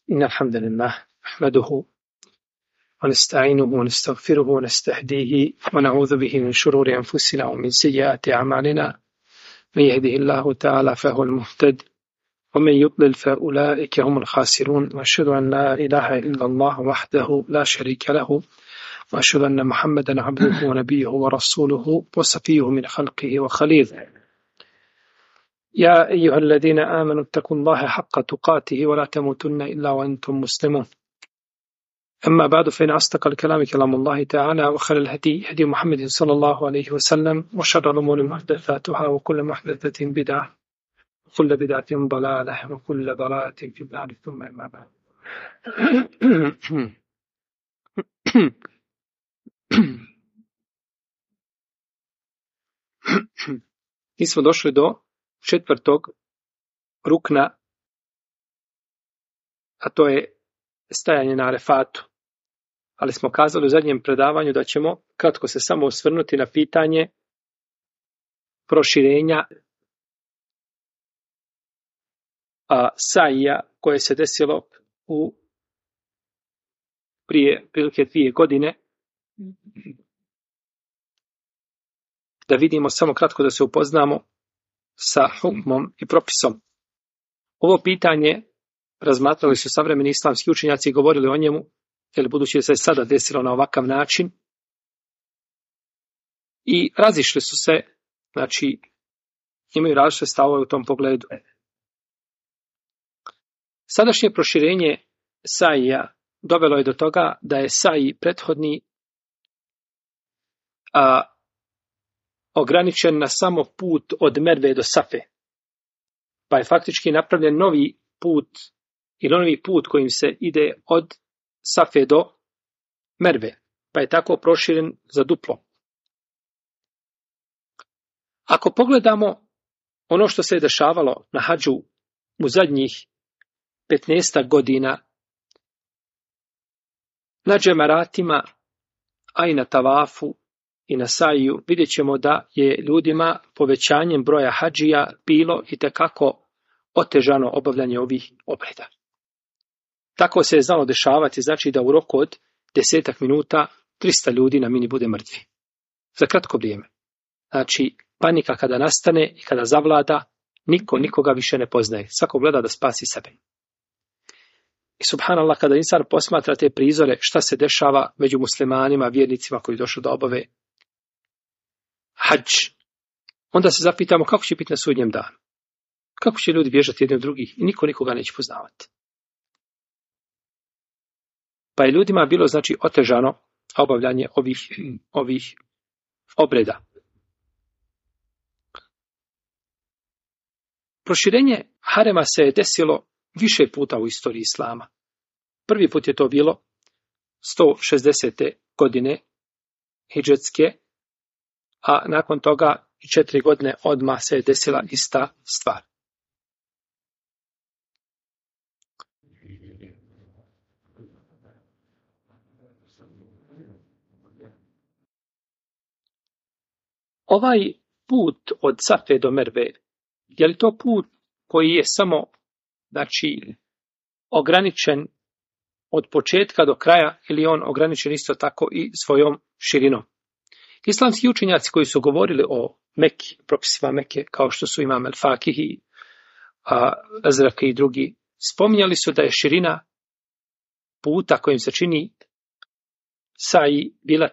إن الحمد لله نحمده ونستعينه ونستغفره ونستهديه ونعوذ به من شرور أنفسنا ومن سيئات أعمالنا. من يهده الله تعالى فهو المهتد ومن يضلل فأولئك هم الخاسرون. وأشهد أن لا إله إلا الله وحده لا شريك له وأشهد أن محمدا عبده ونبيه ورسوله وصفيه من خلقه وخليله. يا أيها الذين آمنوا اتقوا الله حق تقاته ولا تموتن إلا وأنتم مسلمون. أما بعد فإن أصدق الكلام كلام الله تعالى وخير الهدي هدي محمد صلى الله عليه وسلم وشر الأمور محدثاتها وكل محدثة بدعة وكل بدعة ضلالة وكل ضلالة في النار ثم أما بعد. Mi smo došli do četvrtog rukna, a to je stajanje na Arefatu. Ali smo kazali u zadnjem predavanju da ćemo kratko se samo osvrnuti na pitanje proširenja saija koje se desilo prije prilike 2 godine. Da vidimo samo kratko da se upoznamo sa hukmom i propisom. Ovo pitanje razmatrali su savremeni islamski učenjaci i govorili o njemu, jer budući da se sada desilo na ovakav način, i razišli su se, znači imaju različite stavove u tom pogledu. Sadašnje proširenje saija dovelo je do toga da je saji prethodni ograničen na samo put od Merve do Safe. Pa je faktički napravljen novi put ili novi put kojim se ide od Safe do Merve. Pa je tako proširen za duplo. Ako pogledamo ono što se je dešavalo na hadžu u zadnjih 15 godina, na džemaratima, a i na tavafu i na saiju, vidjet ćemo da je ljudima povećanjem broja hadžija bilo itekako otežano obavljanje ovih obreda. Tako se je znalo dešavati, znači da u roku od 10 minuta 300 ljudi na mini bude mrtvi. Za kratko vrijeme. Znači, panika kada nastane i kada zavlada, niko nikoga više ne poznaje. Svako gleda da spasi sebe. I subhanallah, kada insan posmatra te prizore, šta se dešava među muslimanima, vjernicima koji došli da obave hadž, onda se zapitamo kako će biti na sudnjem danu. Kako će ljudi bježati jedni od drugih i niko nikoga neće poznavati. Pa je ljudima bilo, znači, otežano obavljanje ovih obreda. Proširenje harema se je desilo više puta u istoriji islama. Prvi put je to bilo 160. godine hidžetske, a nakon toga 4 godine odmah se je desila ista stvar. Ovaj put od Safe do Merve, je li to put koji je samo, znači, ograničen od početka do kraja, ili on ograničen isto tako i svojom širinom? Islamski učenjaci koji su govorili o Meki, propisima Meke, kao što su Imam el-Fakihi, Azraki i drugi, spominjali su da je širina puta kojim se čini saji bila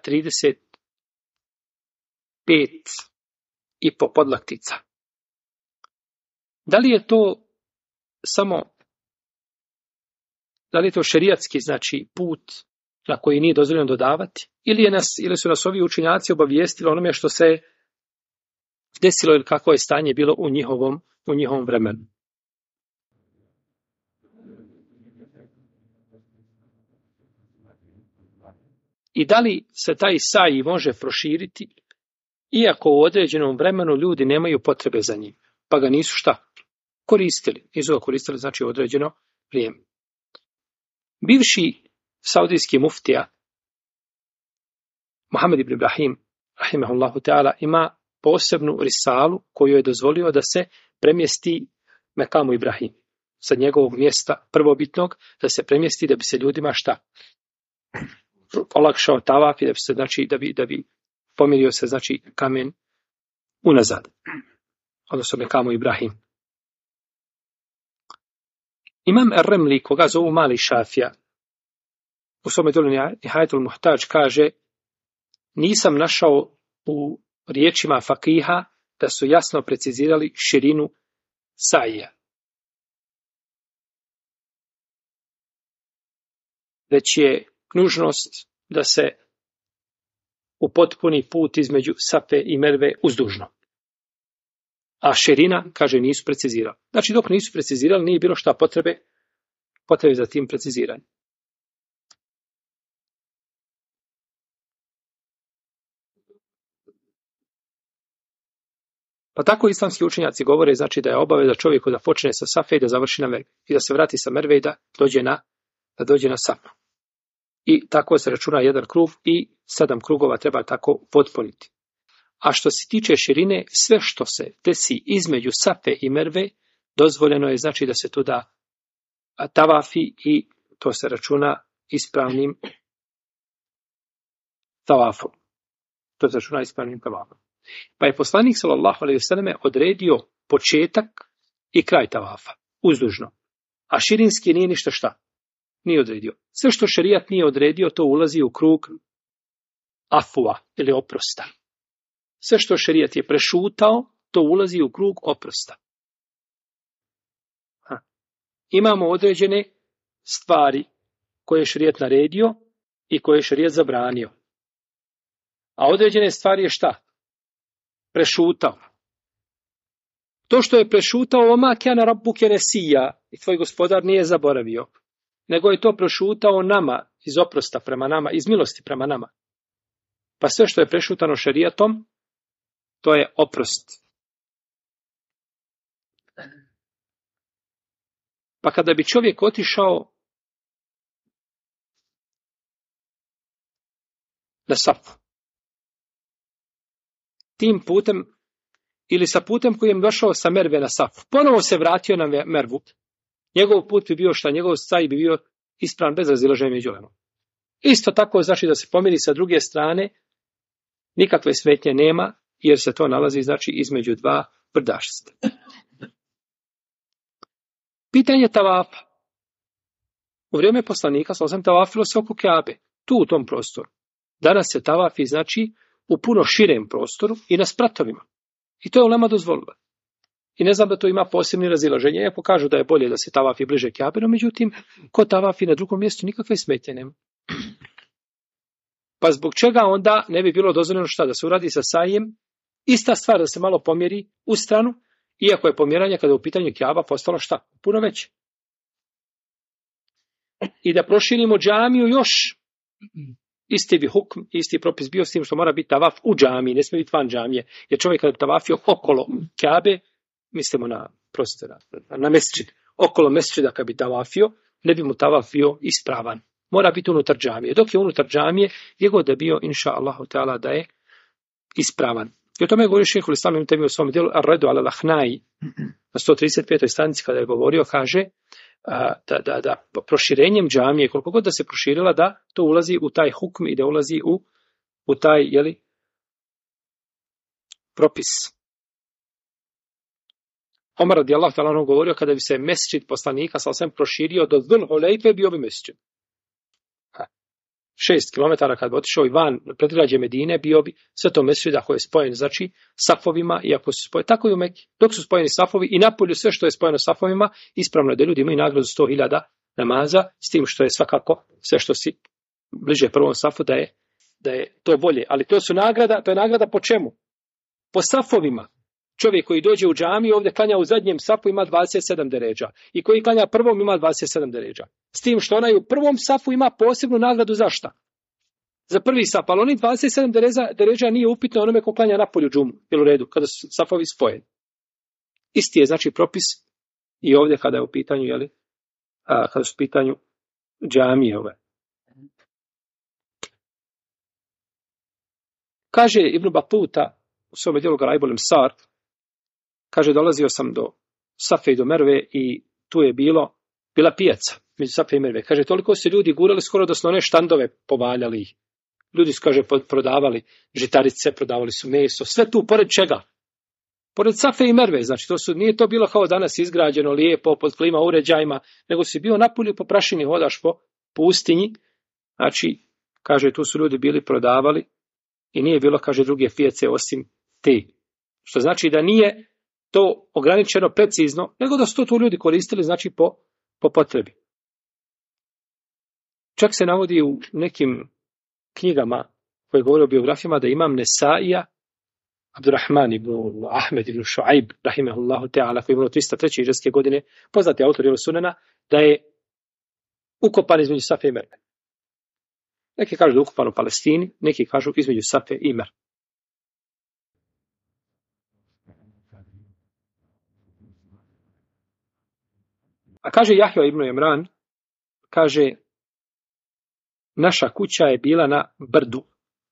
35,5 podlaktica. Da li je to šerijatski, znači, put na koji nije dozvoljeno dodavati, ili su nas ovi učenjaci obavijestili onome što se desilo ili kako je stanje bilo u njihovom vremenu? I da li se taj saji može proširiti iako u određenom vremenu ljudi nemaju potrebe za njim, pa ga nisu koristili. Nisu ga koristili, znači, u određeno vrijeme. Bivši saudijski muftija Muhammed ibn Ibrahim, rahimahullahu ta'ala, ima posebnu risalu koju je dozvolio da se premjesti Mekamu Ibrahim. sa njegovog mjesta prvobitnog, da se premjesti da bi se ljudima šta? Olakšao tavaf i da bi se, znači, da bi pomirio se, znači, kamen unazad. Odnosno Mekamu Ibrahim. Imam Ar-Remli, koga zovu Mali Šafija, u svome djelu Nihajetul Muhtađ kaže: nisam našao u riječima fakiha da su jasno precizirali širinu sajja. Već je nužnost da se upotpuni put između Safe i Merve uzdužno. A širina, kaže, nisu precizirali. Znači, dok nisu precizirali, nije bilo šta potrebe za tim preciziranjem. Pa tako islamski učenjaci govore, znači, da je obaveza čovjeku da počne sa Safe i da završi na Merve. I da se vrati sa Merve i da dođe na Safu. I tako se računa jedan krug i 7 krugova treba tako potpuniti. A što se tiče širine, sve što se desi između Safe i Merve, dozvoljeno je, znači, da se tu da tavafi i to se računa ispravnim tavafom. To se računa ispravnim tavafom. Pa je poslanik sallallahu alejhi ve selleme odredio početak i kraj tavafa, uzdužno. A širinski nije ništa šta. Nije odredio. Sve što šerijat nije odredio, to ulazi u krug afua ili oprosta. Sve što šerijat je prešutao, to ulazi u krug oprosta. Imamo određene stvari koje je šerijat naredio i koje je šerijat zabranio. A određene stvari je šta? Prešutao. To što je prešutao, oma kana rabbuke nesija, i tvoj gospodar nije zaboravio, nego je to prešutao nama, iz oprosta prema nama, iz milosti prema nama. Pa sve što je prešutano šerijatom, to je oprost. Pa kada bi čovjek otišao na Safu, tim putem ili sa putem kojim došao sa Merve na Safu, ponovo se vratio na Mervu, njegov put bi bio šta? Njegov saj bi bio ispravan bez razilaženja među ulemom. Isto tako znači da se pomiri sa druge strane, nikakve smetnje nema, jer se to nalazi, znači, između dva brdašca. Pitanje tavafa. U vrijeme poslanika sam tavafilo se oko Kabe, tu u tom prostoru. Danas se tavafi, znači, u puno širem prostoru i na spratovima. I to je ulema dozvolila. I ne znam da to ima posebni razilaženje. Iako kažu da je bolje da se tavafi bliže Kabe, no međutim, ko tavafi na drugom mjestu nikakve smetnje nema. Pa zbog čega onda ne bi bilo dozvoljeno šta? Da se uradi sa sajem, ista stvar da se malo pomjeri u stranu, iako je pomjeranje kada je u pitanju Kjaba postalo šta? Puno veće. I da proširimo džamiju još, isti bi hukm, isti propis bio s tim što mora biti tavaf u džamiji, ne smije biti van džamije. Jer čovjek kada tavafio okolo Kjabe, mislimo na mesdžid, okolo mesdžida kada bi tavafio, ne bi mu tavaf bio ispravan. Mora biti unutar džamije. Dok je unutar džamije, je god da bio, inša Allahu Teala, da je ispravan. I o tome je govorio šejhul Islam Ibn Tejmija u svom djelu Ar-Redu ala Lahnai na 135. stranici kada je govorio, kaže da proširenjem džamije, koliko god da se proširila, da to ulazi u taj hukm i da ulazi u taj, propis. Omar radijallahu ta'ala anhu govorio kada bi se mesdžid poslanika sallallahu alejhi ve sellem proširio do Zul Hulejfe, bio bi mesdžid. 6 km kad bi otišao i van predgrađe Medine, bio bi sve to mesdžid ako je spojen, znači, safovima, i ako su spojeni, tako i u Meki. Dok su spojeni safovi i napolju sve što je spojeno safovima, ispravno je da ljudi imaju nagradu 100.000 namaza, s tim što je svakako sve što si bliže prvom safu da je to bolje. Ali to je nagrada po čemu? Po safovima. Čovjek koji dođe u džamiju ovdje klanja u zadnjem safu ima 27 deređa. I koji klanja prvom ima 27 deređa. S tim što onaj u prvom safu ima posebnu nagradu za šta? Za prvi saf. Ali oni 27 deređa nije upitno onome ko klanja napolju džumu. Jel u redu? Kada su safovi spojeni. Isti je, znači, propis i ovdje kada je u pitanju, kada su u pitanju džamije ove. Kaže Ibn Batuta u svome djelu Garaibul Imsar, kaže, dolazio sam do Safe i do Merve i tu je bila pijaca među Safe i Merve. Kaže, toliko se ljudi gurali skoro da su one štandove povaljali ih. Ljudi su, kaže, prodavali žitarice, prodavali su meso, sve tu, pored čega? Pored Safe i Merve, znači nije to bilo kao danas izgrađeno lijepo, pod klima uređajima, nego si bio napolju po prašini, hodaš po pustinji, znači, kaže, tu su ljudi bili prodavali i nije bilo, kaže, druge pijace osim te. Što znači da nije to ograničeno precizno, nego da su to ljudi koristili, znači, po potrebi. Čak se navodi u nekim knjigama koje govore o biografijama da imam Nesaija, Abdurrahman ibn Ahmed ibn Šuaib, rahimehullahu ta'ala, koji je imao 303. hidžretske godine, poznati autor Sunena, da je ukopan između Safe i Merve. Neki kažu da je ukopan u Palestini, neki kažu između Safe i Merve. A kaže Jahja ibn Imran, kaže, naša kuća je bila na brdu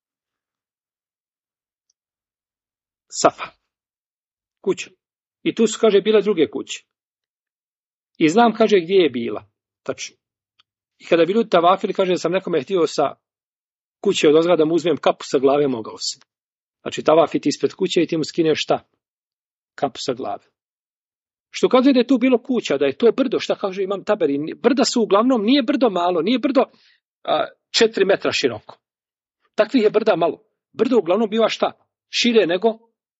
Safa. Kuća. I tu su, kaže, bile druge kuće. I znam, kaže, gdje je bila. Tačno. I kada bi ljudi tavafili, kaže, da sam nekome htio sa kuće od ozgrada da mu uzmem kapu sa glave, mogao sam. Znači, tavafiti ispred kuće i ti mu skineš šta? Kapu sa glave. Što kaže da je tu bilo kuća, da je to brdo, šta kaže Imam Taberi, brda su uglavnom, nije brdo malo, nije brdo 4 metra široko. Takvih je brda malo. Brdo uglavnom biva šta? Šire nego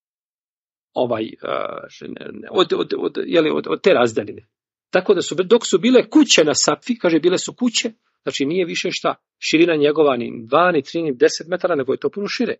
od te razdaljine. Tako da su, dok su bile kuće na Safi, kaže bile su kuće, znači nije više šta, širina njegova ni 2, ni 3, ni 10 metara, nego je to puno šire.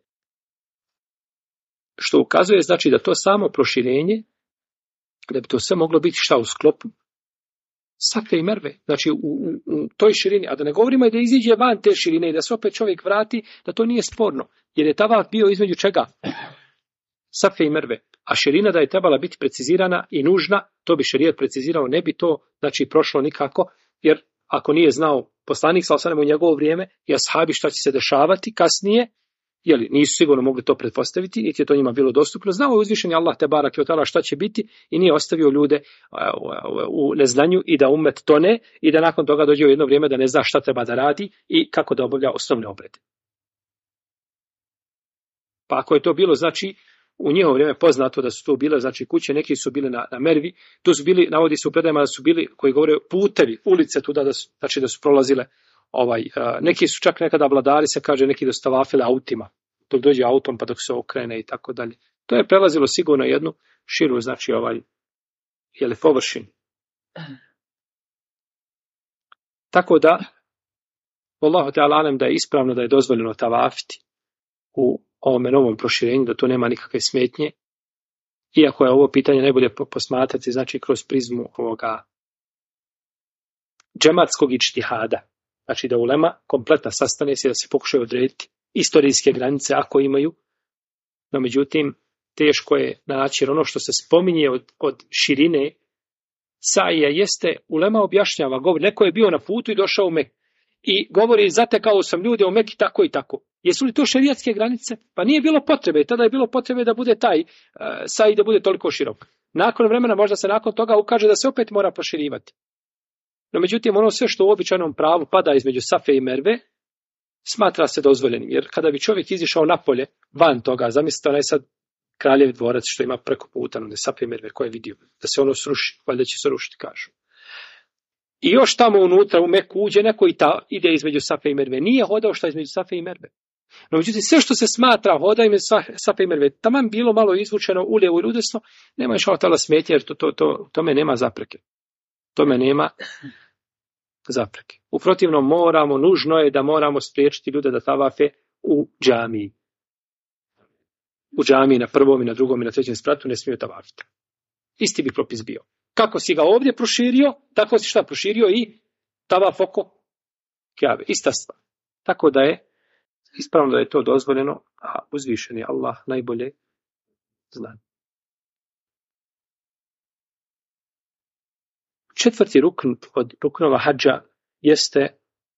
Što ukazuje, znači, da to samo proširenje, da bi to sve moglo biti šta u sklopu Safe i Merve, znači u toj širini, a da ne govorimo da iziđe van te širine i da se opet čovjek vrati, da to nije sporno, jer je tavaf bio između čega? Safe i Merve, a širina da je trebala biti precizirana i nužna, to bi šerijat precizirao, ne bi to, znači, prošlo nikako, jer ako nije znao poslanik sallallahu alejhi ve sellem u njegovo vrijeme i ashabi šta će se dešavati kasnije, jeli, nisu sigurno mogli to pretpostaviti, niti je to njima bilo dostupno. Znao je uzvišeni Allah te barake ve taala šta će biti i nije ostavio ljude u neznanju i da umet tone i da nakon toga dođe u jedno vrijeme da ne zna šta treba da radi i kako da obavlja osnovne obrede. Pa ako je to bilo, znači, u njihovo vrijeme poznato da su to bile, znači, kuće, neki su bile na Mervi, tu su bili, navodi se u predajama da su bili, koji govore, putevi, ulice tuda, znači da su prolazile, neki su čak nekada vladari, se kaže, neki da su tavafile autima, dok dođe autom pa dok se okrene i tako dalje. To je prelazilo sigurno jednu širu, znači, površinu. Tako da, Allahu te alem, da je ispravno, da je dozvoljeno tavafiti u ovome novom proširenju, da to nema nikakve smetnje, iako je ovo pitanje najbolje posmatrati, znači, kroz prizmu ovoga džematskog ičtihada. Znači da ulema kompletna sastane se da se pokušaju odrediti istorijske granice ako imaju, no međutim teško je naći, ono što se spominje od širine saija jeste, ulema objašnjava, govori, neko je bio na putu i došao u Meku i govori, zatekao sam ljude u Meki tako i tako. Jesu li to šerijatske granice? Pa nije bilo potrebe, tada je bilo potrebe da bude taj saj da bude toliko širok. Nakon vremena možda se nakon toga ukaže da se opet mora proširivati. No međutim, ono sve što u običajnom pravu pada između Safe i Merve, smatra se dozvoljenim. Jer kada bi čovjek izišao napolje, van toga, zamislite onaj sad kraljev dvorac što ima preko puta, ne Safe i Merve, koje je vidio, da se ono sruši, valjda će se rušiti, kažu. I još tamo unutra u Meku uđe neko i ide između Safe i Merve. Nije hodao šta između Safe i Merve. No međutim, sve što se smatra hoda između Safe i Merve, taman bilo malo izvučeno u lijevo i u desno, nema još tala smetje, jer tome nema zapreke. Tome nema zapreke. U protivnom nužno je da moramo spriječiti ljude da tavafe u džamiji. U džamiji na prvom i na drugom i na trećem spratu ne smiju tavafiti. Isti bi propis bio. Kako si ga ovdje proširio, tako si šta proširio i tavaf oko Kjabe. Ista stvar. Tako da je ispravno da je to dozvoljeno, a uzvišeni Allah najbolje zna. Četvrti rukn od ruknova hadža jeste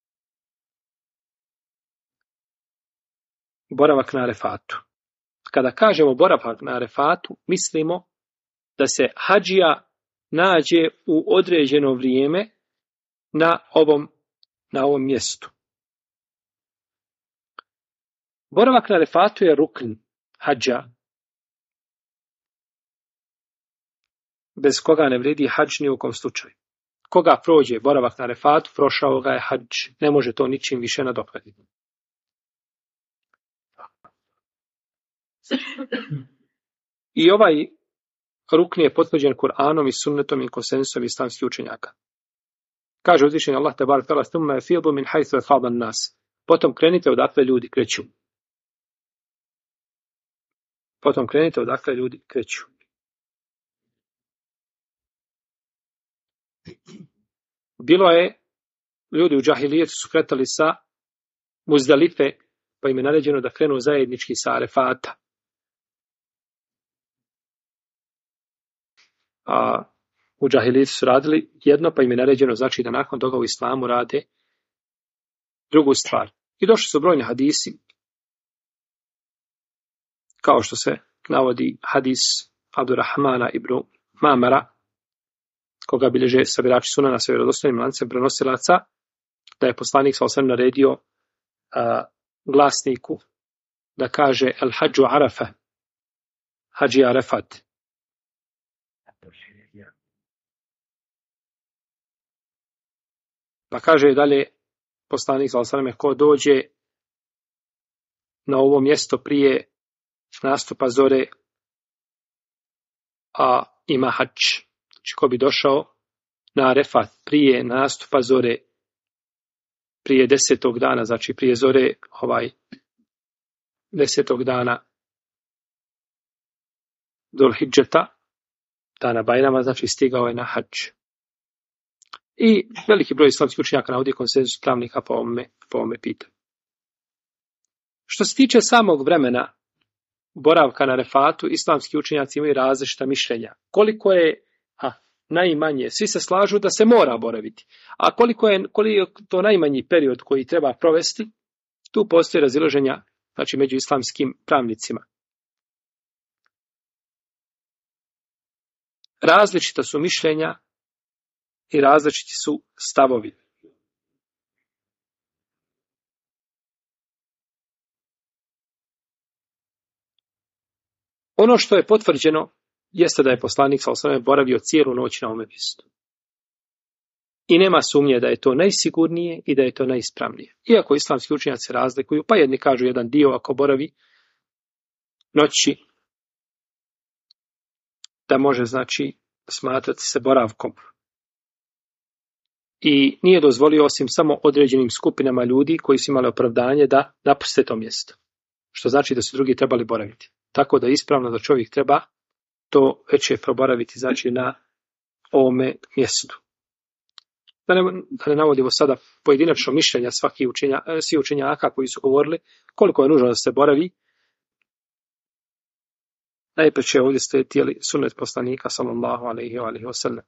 boravak na Arefatu. Kada kažemo boravak na Arefatu, mislimo da se hadžija nađe u određeno vrijeme na ovom mjestu. Boravak na Arefatu je rukn hadža, bez koga ne vrijedi hadž ni u kom slučaju. Koga prođe boravak na Arefatu, prošao ga je hadž. Ne može to ničim više nadoknaditi. I ovaj rukn je potvrđen Kur'anom i sunnetom i konsensusom islamskih učenjaka. Kaže uzvišeni Allah tebarek ve teala: "Thumma yafidu min haythu afada an-nas." Potom krenite odakle ljudi kreću. Bilo je, ljudi u džahilijetu su kretali sa Muzdalife, pa im je naređeno da krenu zajednički sa Arefata. A u džahilijetu su radili jedno, pa im je naređeno, znači da nakon toga u islamu rade drugu stvar. I došli su brojni hadisi, kao što se navodi hadis Abdurrahmana ibn Mamara, koga bilježe sabirači sunana sa vjerodostojnim lancem prenosilaca, da je poslanik sallallahu alejhi ve sellem naredio glasniku da kaže el hadžu Arafa, hadži Arefat. Pa kaže dalje poslanik sallallahu alejhi ve sellem: ko dođe na ovo mjesto prije nastupa zore, a ima hadž. Znači, ko bi došao na Arefat prije nastupa zore, prije 10. dana, znači prije zore 10. dana Dulhidžeta, dana Bajrama, znači stigao je na hadž. I veliki broj islamskih učenjaka navodi konsenzus pravnika po ovome pitanju. Što se tiče samog vremena boravka na Arefatu, islamski učenjaci imaju različita mišljenja. Koliko je najmanje, svi se slažu da se mora boraviti. A koliko je to najmanji period koji treba provesti, tu postoji razilaženja, znači među islamskim pravnicima. Različita su mišljenja i različiti su stavovi. Ono što je potvrđeno jeste da je poslanik sallallahu alejhi ve sellem boravio cijelu noć na ovome mjestu. I nema sumnje da je to najsigurnije i da je to najispravnije. Iako islamski učenjaci razlikuju, pa jedni kažu jedan dio ako boravi noći, da može, znači, smatrati se boravkom. I nije dozvolio osim samo određenim skupinama ljudi koji su imali opravdanje da napuste to mjesto. Što znači da su drugi trebali boraviti. Tako da je ispravno da čovjek treba to veće proboraviti, znači, na ovome mjestu. Da ne navodimo sada pojedinačno mišljenja svi učenjaka koji su govorili koliko je nužno da se boravi. Najpreće ovdje slijedi sunnet poslanika sallallahu alejhi ve sellem.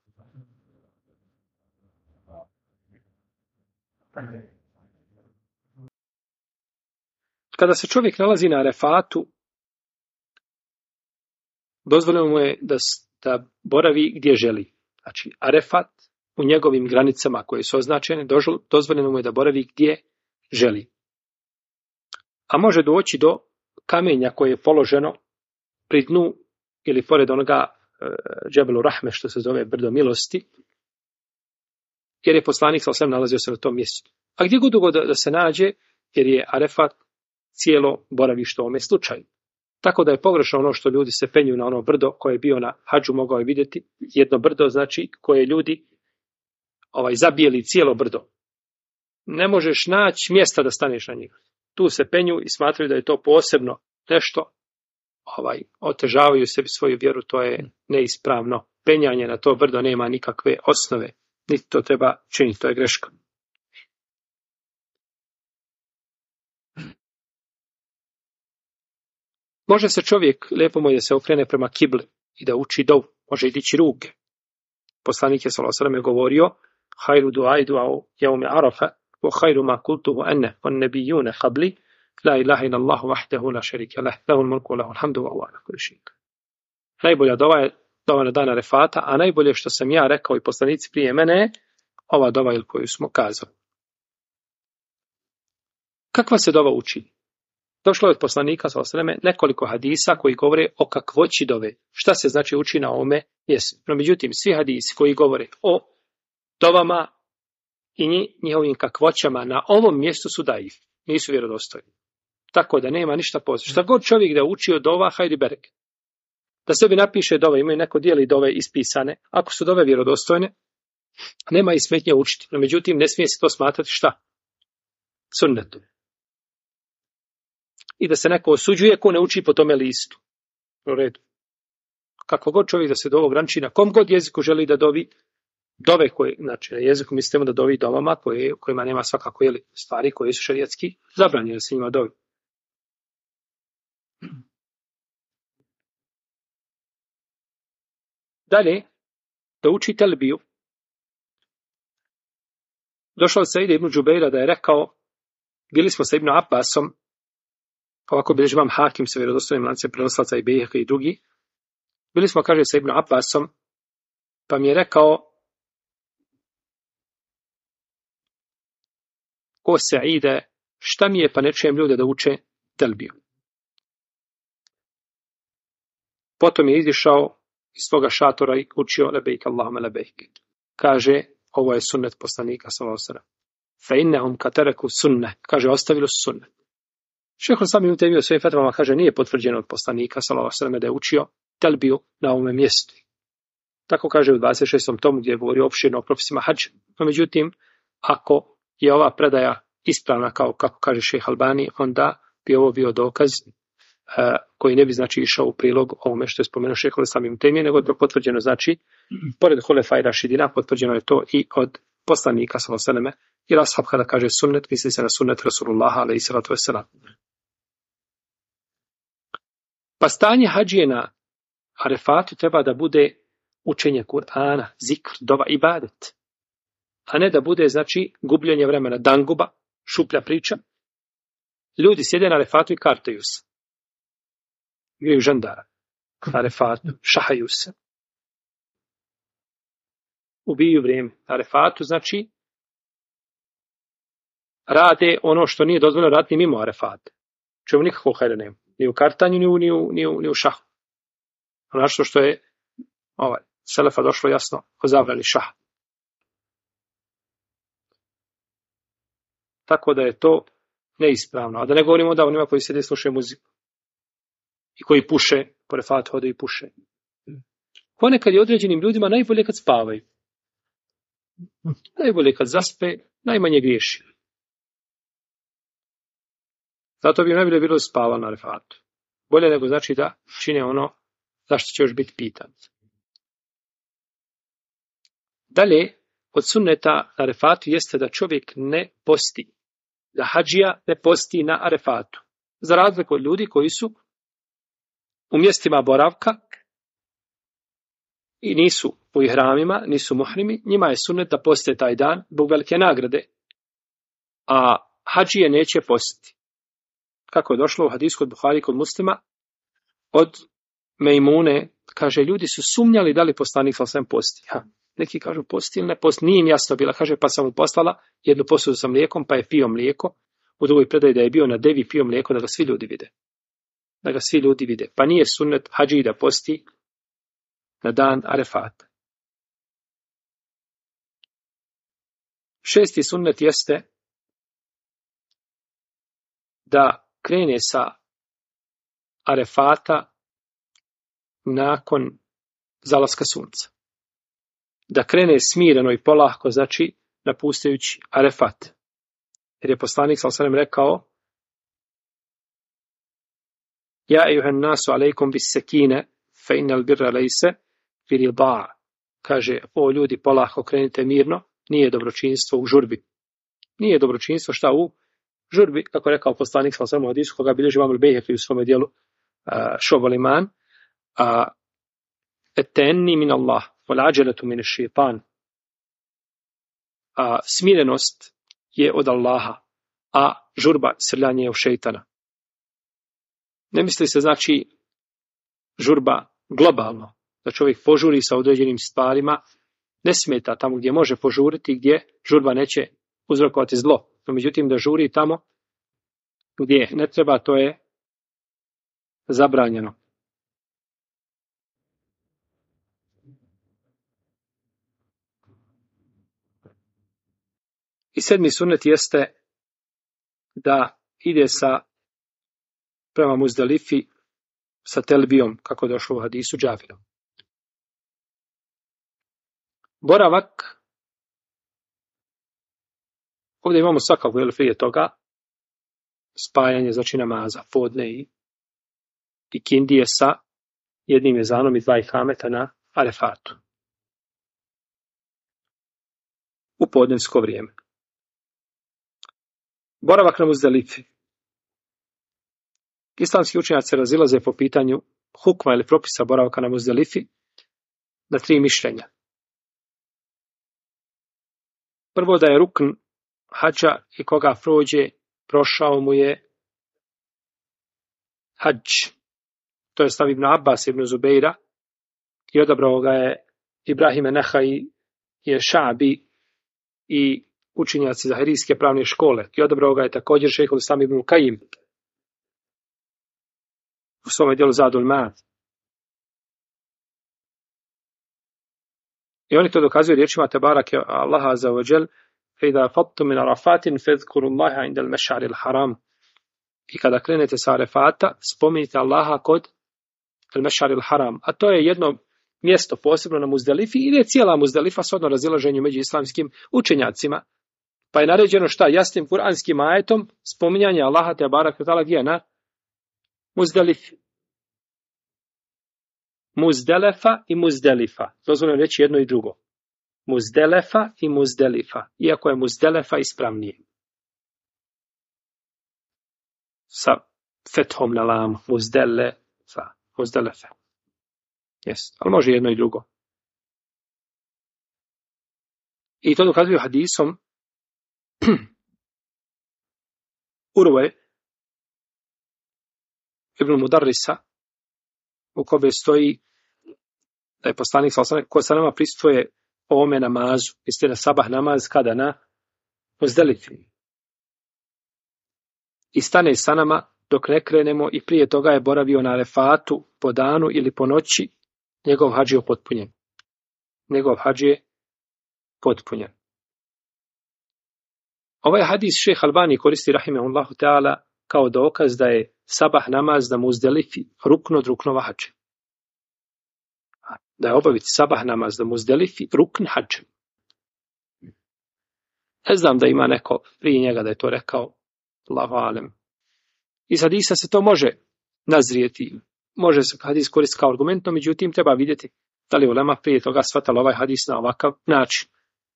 Kada se čovjek nalazi na Arefatu, dozvoljeno mu je da boravi gdje želi. Znači, Arefat u njegovim granicama koje su označene, dozvoljeno mu je da boravi gdje želi. A može doći do kamenja koje je položeno pri dnu ili pored onoga Džebelu Rahme, što se zove brdo milosti, jer je poslanik sallallahu alejhi ve sellem nalazio se na tom mjestu. A gdje god da se nađe, jer je Arefat cijelo boravište u ovome slučaju. Tako da je pogrešno ono što ljudi se penju na ono brdo koje je bio na hadžu, mogao je vidjeti. Jedno brdo, znači, koje ljudi zabijeli cijelo brdo. Ne možeš naći mjesta da staneš na njih. Tu se penju i smatraju da je to posebno nešto, otežavaju sebi svoju vjeru, to je neispravno. Penjanje na to brdo nema nikakve osnove, niti to treba činiti, to je greška. Može se čovjek, lijepo mu je da se okrene prema kibli i da uči dovu, može i dići ruke. Poslanik je sallallahu alejhi ve sellem govorio: "Hajru du'a du'a yawm Arafa, wa hajru ma qultuhu ana wan nabiyyuna qabli, la ilaha illallah wahdahu la sharika lah, lahul mulku wa lahul hamdu wa huwa ala kulli shay'in." Najbolja dova je dova na dan Arefata, a najbolje što sam ja rekao i poslanici prije mene, ova dova ili koju smo kazali. Kakva se dova uči? Došlo je od poslanika s.a.v. nekoliko hadisa koji govore o kakvoći dove. Šta se znači uči na ovome mjestu? No, međutim, svi hadisi koji govore o dovama i njihovim kakvoćama na ovom mjestu su daif, nisu vjerodostojni. Tako da nema ništa poslije. Šta god čovjek da uči od dova, hajdi berek. Da sebi napiše dove, imaju neko dijeli dove ispisane, ako su dove vjerodostojne, nema i smetnje učiti. No, međutim, ne smije se to smatrati šta? Sunnetom. I da se neko osuđuje ko ne uči po tome listu. U redu. Kako god čovjek da se do ovog ograniči, na kom god jeziku želi da dovi, dove koje, znači na jeziku mislimo da dovi dovama kojima nema svakako stvari koje su šerijatski zabranjene da se njima dovi. Dalje, da uči telbiju. Došao od Saida ibn Džubeira da je rekao, bili smo sa Ibn Abbasom, ovako bilježi Imam Hakim sa vjerodostojnim lancem prenoslaca i Bejhaqi i drugi, bili smo, kaže, sa Ibn Abbasom, pa mi je rekao, o Saide, šta mi je pa ne čujem ljude da uče telbiju. Potom je izišao iz svoga šatora i učio lebejk Allahumma lebejk. Kaže, ovo je sunnet poslanika sallallahu alejhi ve sellem. Fa innahum kataraku sunne. Kaže, ostavili su sunnet. Šejh Sami ibn Tejmija u svojim fetvama kaže, nije potvrđeno od poslanika sallallahu alejhi ve sellem da je učio telbiju na ovom mjestu. Tako kaže u 26. tomu gdje je govorio opširno o propisima hadža. No, međutim, ako je ova predaja ispravna kao kako kaže šejh Albani, onda bi ovo bio dokaz koji ne bi znači išao u prilog ovome što je spomenuo šejh Sami ibn Tejmija, nego je potvrđeno znači pored Hulefaj Rašidina potvrđeno je to i od poslanika sallallahu alejhi ve selleme i ashab kada kaže sunnet misli se na sunnet Rasulullaha alejhiselatu vesselam. Pa stanje hadžije na Arefatu treba da bude učenje Kur'ana, zikr, dova, ibadet. A ne da bude, znači, gubljenje vremena, danguba, šuplja priča. Ljudi sjede na Arefatu i kartaju se. Igraju žandara na Arefatu, šahaju se. Ubiju vrijeme. Na Arefatu, znači, rade ono što nije dozvoljeno raditi mimo Arefata. Čemu nikakvo hajde nema. Ni u kartanju, ni u šahu. Ono što je selefa došlo jasno ko zabrani šah. Tako da je to neispravno. A da ne govorimo da onima koji sjede i slušaju muziku. I koji puše, po Arefatu hode i puše. Ponekad je određenim ljudima najbolje kad spavaju. Najbolje kad zaspe, najmanje griješi. Zato bi najbolje bilo spava na Arefatu. Bolje nego znači da čine ono zašto će još biti pitan. Dalje, od sunneta na Arefatu jeste da čovjek ne posti. Da hadžija ne posti na Arefatu. Za razliku od ljudi koji su u mjestima boravka i nisu u ihramima, nisu muhrimi, njima je sunnet da poste taj dan zbog velike nagrade. A hadžije neće postiti. Kako je došlo u hadisku od Buhari kod Muslima, od Mejmune, kaže, ljudi su sumnjali da li poslanik sallallahu posti. Neki kažu posti ili ne posti, nije im jasno bila, kaže, pa sam mu poslala jednu posudu sa mlijekom, pa je pio mlijeko, u drugoj predaji da je bio na devi pio mlijeko, da ga svi ljudi vide. Da ga svi ljudi vide. Pa nije sunnet hadži da posti na dan Arefata. 6. sunnet jeste da krene sa Arefata nakon zalaska sunca. Da krene smireno i polahko, znači napustajući Arefat. Jer je poslanik sallallahu alejhi ve sellem rekao: Ja ejuhan nasu alejkum bis sekine, fa innal birra laysa fi ridaa. Kaže, o ljudi, polahko krenite mirno, nije dobročinstvo u žurbi. Nije dobročinstvo šta u žurbi, kako je rekao poslanik sallallahu alejhi ve sellem u hadisu koga bilježi Imam Bejhaqi u svom djelu Šu'ab al-Iman, et-ta'anni min Allah wal ajalatu min ash-shaytan. Smirenost je od Allaha, a žurba, srljanje je od šejtana. Ne misli se znači žurba globalno, da čovjek požuri sa određenim stvarima, ne smeta tamo gdje može požuriti, gdje žurba neće uzrokovati zlo. No, međutim, da žuri tamo gdje ne treba, to je zabranjeno. I 7. sunnet jeste da ide prema Muzdalifi sa telbijom, kako je došlo u hadisu Džabira. Boravak, ovdje imamo svakako, jel, prije toga, spajanje, znači namaza, podne i kindije sa jednim ezanom i 2 ikameta na Arefatu. U podnevsko vrijeme. Boravak na Muzdalifi. Islamski učenjaci se razilaze po pitanju hukma ili propisa boravka na Muzdalifi na 3 mišljenja. Prvo, da je rukn hadža i koga prođe, prošao mu je hadž. To je stav Ibn Abbas ibn Zubeira i odabrao ga je Ibrahim Nehai i Šabi i učenjaci zahirijske pravne škole. I odabrao ga je također šejhul Islam ibn Kajim u svome dijelu Zadul Ma'ad. I oni to dokazuju riječima Tebarake Allaha azza wa džel: فَإِذَا فَضْتُمْ مِنْ عَرَفَاتٍ فَاذْكُرُوا اللَّهَ عِنْدَ الْمَشْعَرِ الْحَرَامِ. I kada krenete sa Arefata, spomenite Allaha kod al-Meš'ar al-Haram. A to je jedno mjesto posebno na Muzdalifi, ili je cijela Muzdalifa shodno razilaženju među islamskim učenjacima. Pa je naređeno šta? Jasnim kuranskim ajetom spominjanje Allaha te baraka ta'ala gdje na Muzdalifi. Muzdelefa i Muzdelifa. Dozvoljeno reći jedno i drugo. Muzdelefa i Muzdelifa. Iako je Muzdelefa ispravnije. Sa fethom na lam. Muzdelefa. Muzdelefa. Yes. Ali može jedno i drugo. I to dokazuju hadisom Urve ibn Mudarrisa, u kome stoji da je poslanik ko sa nama pristvuje ovome namazu, jeste na sabah namaz, kada na Muzdelifi. I stane sa nama dok ne krenemo i prije toga je boravio na Arefatu po danu ili po noći, njegov hadž je upotpunjen. Njegov hadž je potpunjen. Ovaj hadis šejh Albani koristi rahimehullahu ta'ala kao dokaz da je sabah namaz na Muzdelifi rukn od ruknova hadža. Da je obaviti sabah namaz na Muzdelifi rukn hadža. Ne znam da ima neko prije njega da je to rekao, Allahu alem. Iz hadisa se to može nazrijeti, može se hadis koristiti kao argument, no međutim treba vidjeti da li ulema prije toga shvatala ovaj hadis na ovakav način.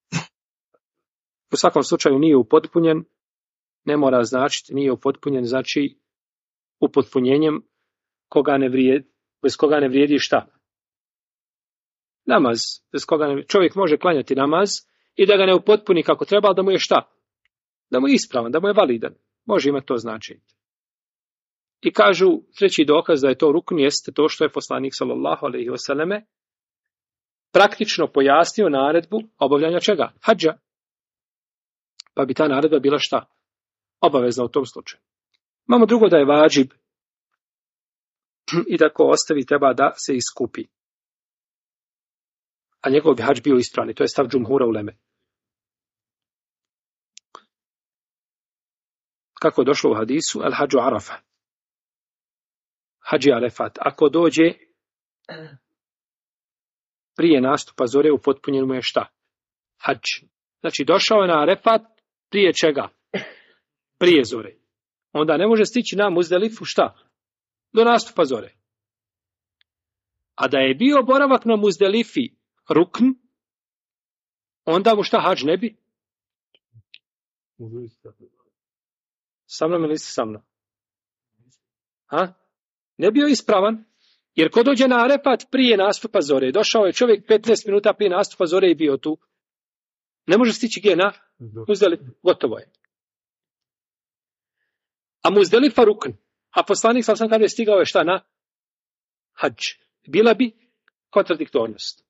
U svakom slučaju nije upotpunjen, ne mora značiti nije upotpunjen, znači upotpunjenjem bez koga ne vrijedi šta? Namaz. Bez koga čovjek može klanjati namaz i da ga ne upotpuni kako treba, ali da mu je šta? Da mu je ispravan, da mu je validan. Može imati to značenje. I kažu, treći dokaz da je to rukn jeste to što je poslanik sallallahu alejhi ve selleme praktično pojasnio naredbu obavljanja čega? Hadža. Pa bi ta naredba bila šta? Obavezna u tom slučaju. Imamo drugo da je vađib i da ko ostavi treba da se iskupi. A njegov bi hadž bio ispravni. To je stav džumhura uleme. Kako je došlo u hadisu? El hadžu arafa. Hadži arefat. Ako dođe prije nastupa zore, upotpunjen mu je šta? Hadž. Znači došao je na arefat prije čega? Prije zore. Onda ne može stići na Muzdelifu šta? Do nastupa zore. A da je bio boravak na Muzdelifi rukn, onda mu šta hadž ne bi? Sa mnom ili niste sa mnom? Ha? Ne bio ispravan, jer ko dođe na arefat prije nastupa zore, došao je čovjek 15 minuta prije nastupa zore i bio tu, ne može stići gdje na Muzdelifu, gotovo je. A Muzdelifa rukn, a poslanik sam kada je stigao je šta na hadž. Bila bi kontradiktornost.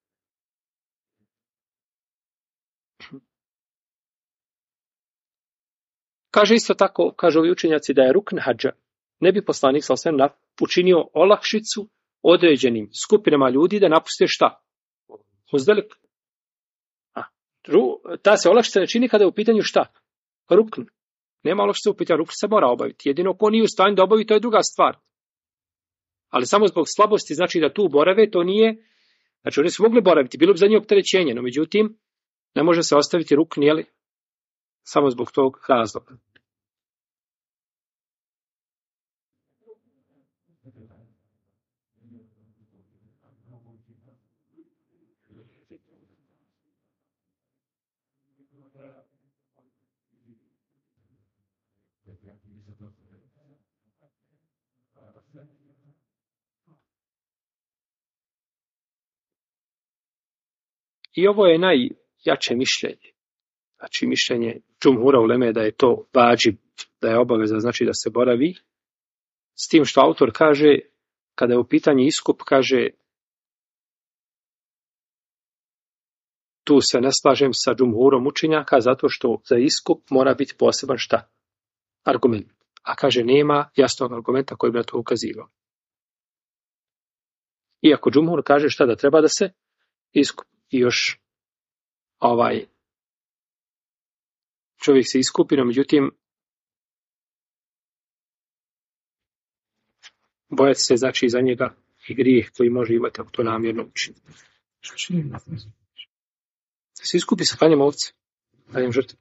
Kaže isto tako, kažu ovi učenjaci da je rukn hadža, ne bi poslanik sallallahu alejhi ve sellem učinio olakšicu određenim skupinama ljudi da napuste šta? Muzdalifu. Ta se olakšica ne čini kada je u pitanju šta? Rukn. Nema olakšice u pitanju, rukn se mora obaviti. Jedino ko nije u stanju da obavi, to je druga stvar. Ali samo zbog slabosti, znači da tu borave, to nije, znači oni su mogli boraviti, bilo bi za njih opterećenje, no međutim, ne može se ostaviti rukn, jeli, samo zbog tog razloga. I ovo je najjače mišljenje. Znači mišljenje džumhura uleme da je to vađib, da je obaveza, znači da se boravi. S tim što autor kaže, kada je u pitanju iskup, kaže tu se ne slažem sa džumhurom učenjaka, zato što za iskup mora biti poseban šta? Argument. A kaže nema jasnog argumenta koji bi na to ukazivao. Iako džumhur kaže šta da treba da se iskup. I još čovjek se iskupi, no međutim bojati se znači za njega i grijeh koji može imati ako to namjerno učini. Se iskupi sa klanjem ovce, klanjem žrtve.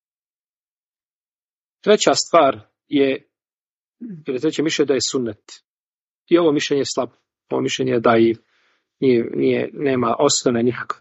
Treća stvar je, ili treće mišljenje da je sunnet. I ovo mišljenje je slabo. Ovo mišljenje je da i nema osnove nikakve.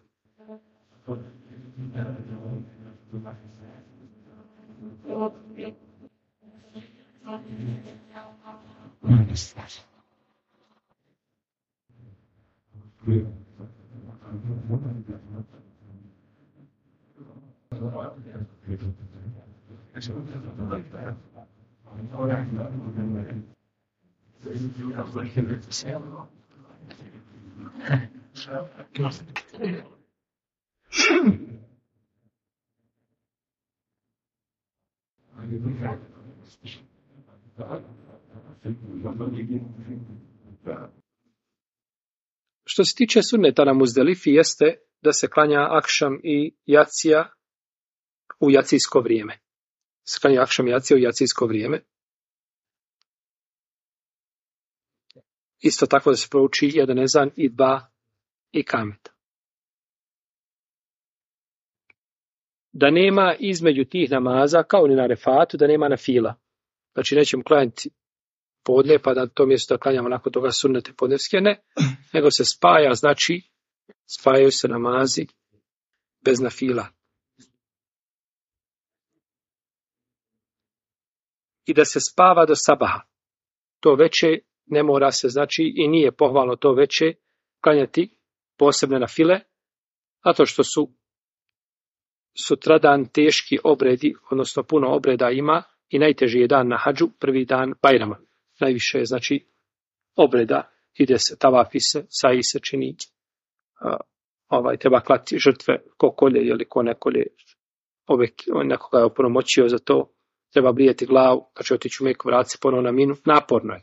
Što se tiče sunneta na Muzdelifi jeste da se klanja akšam i jacija u jacijsko vrijeme. Se klanja akšam i jacija u jacijsko vrijeme. Isto tako da se prouči jedan ezan i dva ikameta. Da nema između tih namaza, kao ni na refatu, da nema na fila. Znači nećemo klanjati podne, pa na to mjesto da klanjamo nakon toga sunnete podnevske, ne, nego se spaja, znači spajaju se namazi bez nafila. I da se spava do sabaha. To veće ne mora se, znači, i nije pohvalno to veće klanjati posebne nafile, zato što su sutradan teški obredi, odnosno puno obreda ima i najteži je dan na hadžu, prvi dan Bajrama. Najviše je, znači, obreda, ide se, tavafi se, saji se čini, treba klati žrtve, ko kolje ili ko ne kolje, nekoga je opunomoćio za to, treba brijeti glavu, kad će otići u Meku, vrati se ponovno na Minu, naporno je.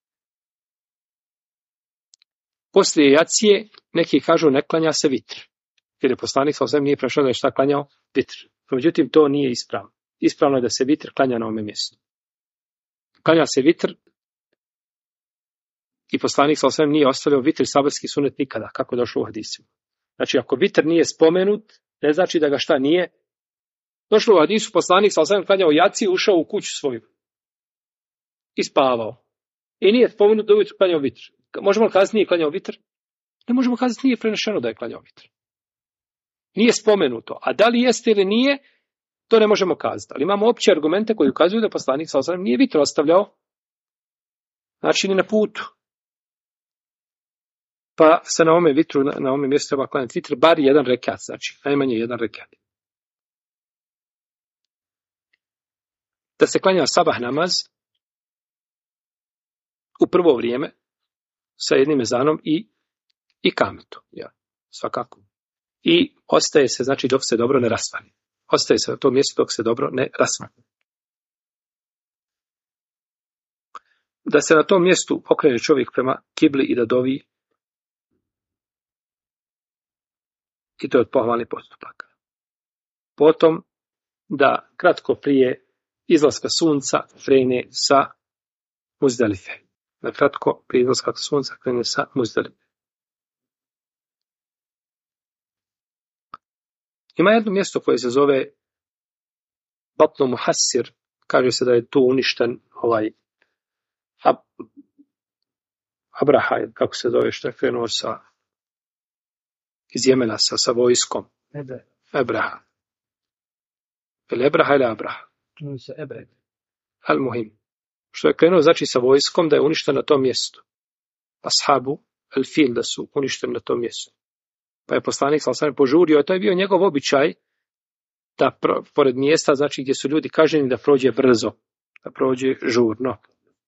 Poslije jacije, neki kažu ne klanja se vitr, jer je poslanik sallallahu alejhi ve sellem nije prešao da je šta klanjao vitr. Međutim, to nije ispravno. Ispravno je da se vitr klanja na ovome mjestu. Klanja se vitr i poslanik sallallahu alejhi ve sellem nije ostavio vitr sabarski sunet nikada, kako je došlo u hadisima. Znači, ako vitr nije spomenut, ne znači da ga šta nije. Došlo u hadisu, poslanik sallallahu alejhi ve sellem klanjao jaciju, ušao u kuću svoju i spavao. I nije spomenut da ujutro klanjao vitr. Možemo li kazati nije klanjao vitr? Ne možemo kazati nije prenešeno da je klanjao vitr. Nije spomenuto. A da li jeste ili nije, to ne možemo kazati. Ali imamo opće argumente koji ukazuju da poslanik sallallahu alejhi ve sellem nije vitr ostavljao, znači ni na putu. Pa se na ovome vitru, na ovome mjestu treba klanjati vitr, bar jedan rekat, znači najmanje jedan rekat. Da se klanja sabah namaz u prvo vrijeme sa jednim ezanom i i kametu, ja, svakako. I ostaje se, znači, dok se dobro ne rasvani. Ostaje se na tom mjestu dok se dobro ne rasvani. Da se na tom mjestu okrene čovjek prema kibli i da dovi, i to je od pohvalnih postupaka. Potom, da kratko prije izlaska sunca krene sa Muzdalife. Da kratko prije izlaska sunca krene sa Muzdalife. Ima jedno mjesto koje se zove Batnu Muhassir. Kaže se da je tu uništen Abraha, kako se zove, što je krenuo iz Jemena sa vojskom. Ebraha. Ili Ebraha ili Abraha? Al-Muhim. Što je krenuo, znači, sa vojskom, da je uništen na tom mjestu. Ashabu al-Fil, da su uništeni na tom mjestu. Pa je poslanik s.a.v. požurio, a to je bio njegov običaj, da pored mjesta, znači, gdje su ljudi kažnjeni, da prođe brzo, da prođe žurno.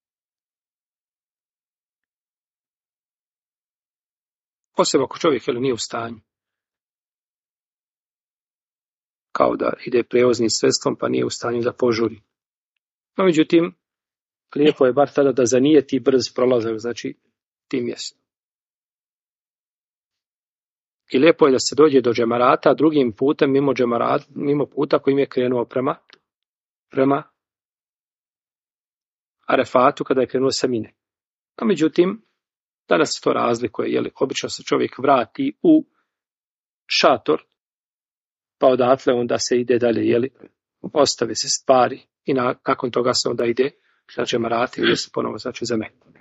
Posebno ako čovjek nije u stanju. Kao da ide prevoznim sredstvom, pa nije u stanju da požuri. No, međutim, lijepo je bar tada da zanijeti brz prolazak, znači, tim mjestom. I lijepo je da se dođe do džemarata drugim putem, mimo puta kojim je krenuo prema Arefatu, kada je krenuo sa Mine. No, međutim, danas se to razlikuje, obično se čovjek vrati u šator, pa odatle onda se ide dalje, ostave se stvari i nakon toga se onda ide na džemarati gdje se ponovo, znači, za Meku.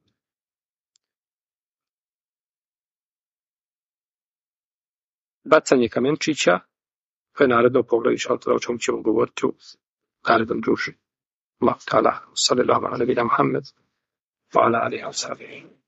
Bacanje kamenčića, to je naredno poglavlje, o čemu ćemo govoriti u narednom druži. Allah ta'ala, sallallahu alaihi wa sallam, Muhammed, wa ala alihi wa sahbihi.